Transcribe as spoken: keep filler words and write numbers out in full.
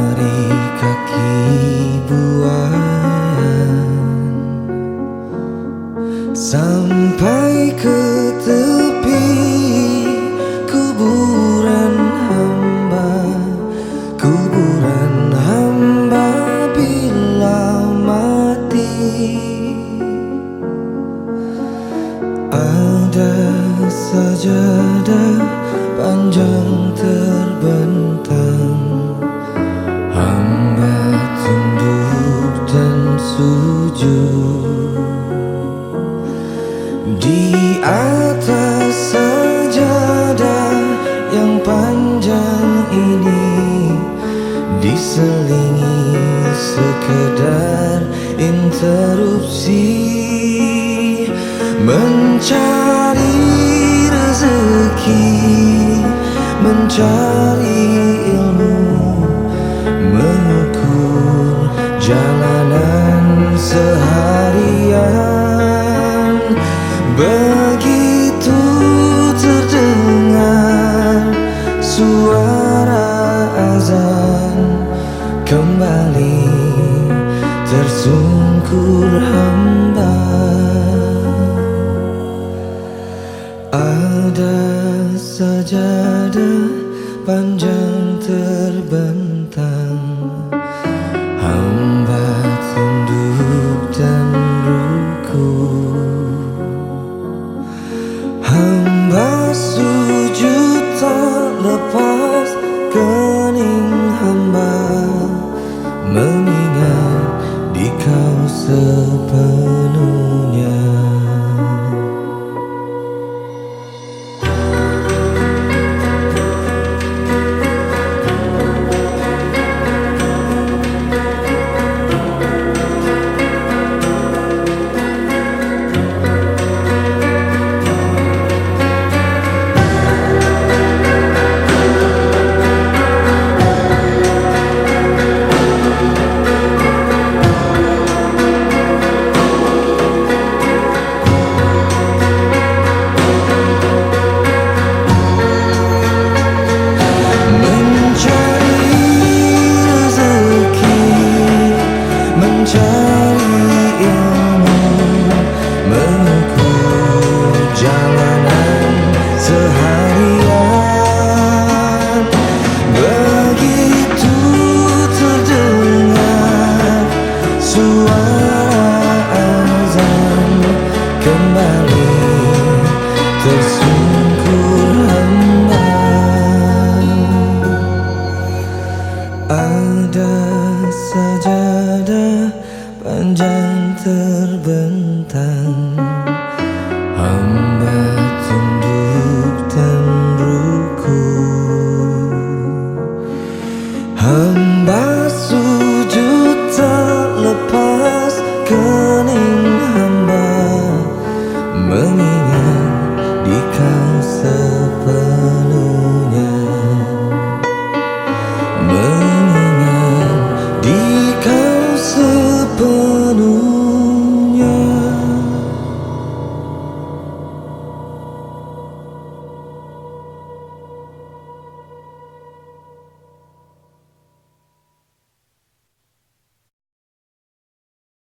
Dari kaki buayan sampai ke tepi kuburan hamba, kuburan hamba bila mati. Ada sajadah panjang terbentang, hamba tunduk dan sujud. Di atas sajadah yang panjang ini diselingi sekedar interupsi, mencari rezeki, mencari ilmu, mengukur jalanan seharian. Begitu terdengar suara azan, kembali tersungkur hamba. Ada sajadah panjang terbentang, hamba tunduk dan rukuk. Hamba sujud tak lepas kening hamba, mengingat di kau sepenuhnya. Ada sajadah panjang terbentang, hamba tunduk dan rukuk. Hamba